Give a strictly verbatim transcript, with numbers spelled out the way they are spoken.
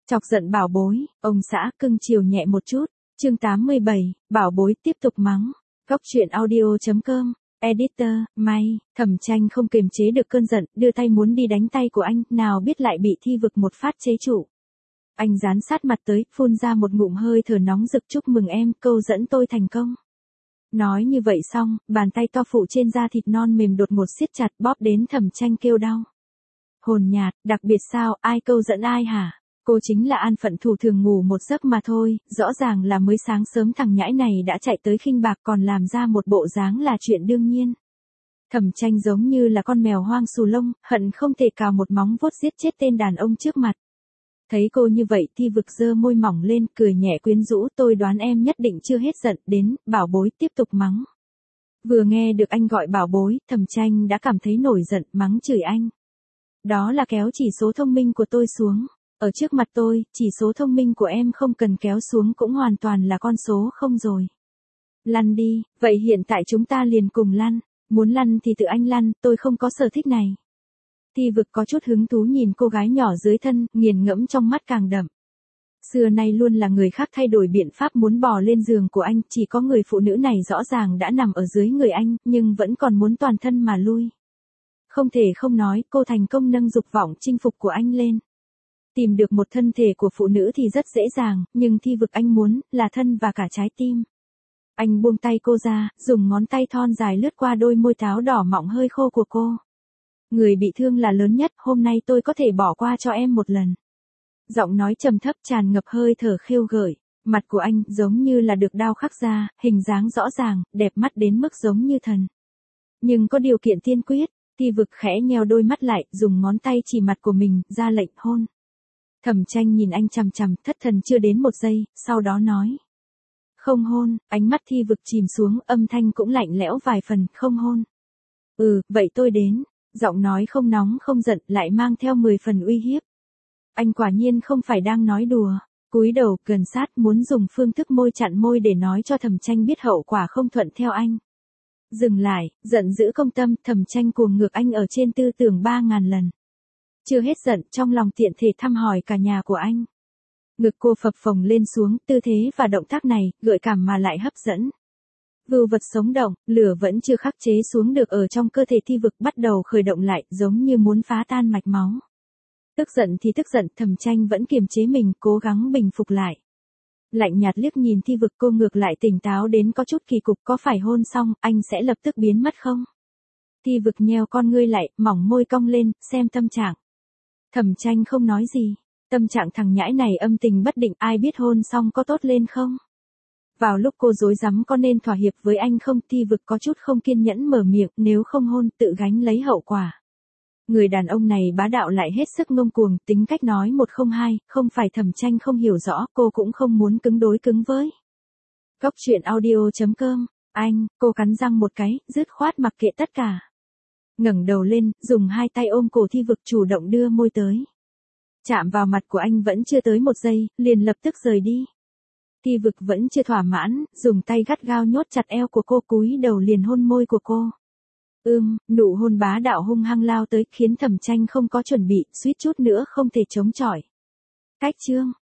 Chọc giận bảo bối, ông xã cưng chiều nhẹ một chút. Chương tám mươi bảy, bảo bối tiếp tục mắng. Góc truyện audio.com, editor, may, Thẩm Tranh không kiềm chế được cơn giận, đưa tay muốn đi đánh tay của anh, nào biết lại bị Thi Vực một phát chế trụ. Anh dán sát mặt tới, phun ra một ngụm hơi thở nóng rực, chúc mừng em, câu dẫn tôi thành công. Nói như vậy xong, bàn tay to phụ trên da thịt non mềm đột ngột siết chặt, bóp đến Thẩm Tranh kêu đau. Hồn nhạt, đặc biệt sao, ai câu dẫn ai hả? Cô chính là an phận thủ thường ngủ một giấc mà thôi, rõ ràng là mới sáng sớm thằng nhãi này đã chạy tới khinh bạc còn làm ra một bộ dáng là chuyện đương nhiên. Thẩm Tranh giống như là con mèo hoang xù lông, hận không thể cào một móng vuốt giết chết tên đàn ông trước mặt. Thấy cô như vậy Thi Vực giơ môi mỏng lên, cười nhẹ quyến rũ, tôi đoán em nhất định chưa hết giận, đến, bảo bối tiếp tục mắng. Vừa nghe được anh gọi bảo bối, Thẩm Tranh đã cảm thấy nổi giận, mắng chửi anh. Đó là kéo chỉ số thông minh của tôi xuống. Ở trước mặt tôi, chỉ số thông minh của em không cần kéo xuống cũng hoàn toàn là con số không rồi. Lăn đi, vậy hiện tại chúng ta liền cùng lăn. Muốn lăn thì tự anh lăn, tôi không có sở thích này. Thi Vực có chút hứng thú nhìn cô gái nhỏ dưới thân, nghiền ngẫm trong mắt càng đậm. Xưa nay luôn là người khác thay đổi biện pháp muốn bò lên giường của anh, chỉ có người phụ nữ này rõ ràng đã nằm ở dưới người anh, nhưng vẫn còn muốn toàn thân mà lui. Không thể không nói, cô thành công nâng dục vọng chinh phục của anh lên. Tìm được một thân thể của phụ nữ thì rất dễ dàng, nhưng Thi Vực anh muốn, là thân và cả trái tim. Anh buông tay cô ra, dùng ngón tay thon dài lướt qua đôi môi táo đỏ mọng hơi khô của cô. Người bị thương là lớn nhất, hôm nay tôi có thể bỏ qua cho em một lần. Giọng nói trầm thấp tràn ngập hơi thở khiêu gợi, mặt của anh giống như là được đao khắc ra, hình dáng rõ ràng, đẹp mắt đến mức giống như thần. Nhưng có điều kiện tiên quyết, Thi Vực khẽ nheo đôi mắt lại, dùng ngón tay chỉ mặt của mình, ra lệnh hôn. Thẩm Tranh nhìn anh chằm chằm, thất thần chưa đến một giây, sau đó nói. Không hôn, ánh mắt Thi Vực chìm xuống, âm thanh cũng lạnh lẽo vài phần, không hôn. Ừ, vậy tôi đến. Giọng nói không nóng không giận, lại mang theo mười phần uy hiếp. Anh quả nhiên không phải đang nói đùa. Cúi đầu, gần sát, muốn dùng phương thức môi chặn môi để nói cho Thẩm Tranh biết hậu quả không thuận theo anh. Dừng lại, giận dữ công tâm, Thẩm Tranh cuồng ngược anh ở trên tư tưởng ba ngàn lần. Chưa hết giận, trong lòng tiện thể thăm hỏi cả nhà của anh. Ngực cô phập phồng lên xuống, tư thế và động tác này, gợi cảm mà lại hấp dẫn. Vưu vật sống động, lửa vẫn chưa khắc chế xuống được ở trong cơ thể Thi Vực bắt đầu khởi động lại, giống như muốn phá tan mạch máu. Tức giận thì tức giận, Thẩm Tranh vẫn kiềm chế mình, cố gắng bình phục lại. Lạnh nhạt liếc nhìn Thi Vực, cô ngược lại tỉnh táo đến có chút kỳ cục, có phải hôn xong, anh sẽ lập tức biến mất không? Thi Vực nheo con ngươi lại, mỏng môi cong lên, xem tâm trạng. Thẩm Tranh không nói gì, tâm trạng thằng nhãi này âm tình bất định, ai biết hôn xong có tốt lên không? Vào lúc cô rối rắm có nên thỏa hiệp với anh không, Thi Vực có chút không kiên nhẫn mở miệng, nếu không hôn, tự gánh lấy hậu quả. Người đàn ông này bá đạo lại hết sức ngông cuồng, tính cách nói một không hai, không phải Thẩm Tranh không hiểu rõ, cô cũng không muốn cứng đối cứng với. Góc truyện audio.com, anh, cô cắn răng một cái, dứt khoát mặc kệ tất cả. Ngẩng đầu lên, dùng hai tay ôm cổ Thi Vực chủ động đưa môi tới. Chạm vào mặt của anh vẫn chưa tới một giây, liền lập tức rời đi. Thi Vực vẫn chưa thỏa mãn, dùng tay gắt gao nhốt chặt eo của cô, cúi đầu liền hôn môi của cô. Ưm, nụ hôn bá đạo hung hăng lao tới, khiến Thẩm Tranh không có chuẩn bị, suýt chút nữa không thể chống chọi. Cách chương.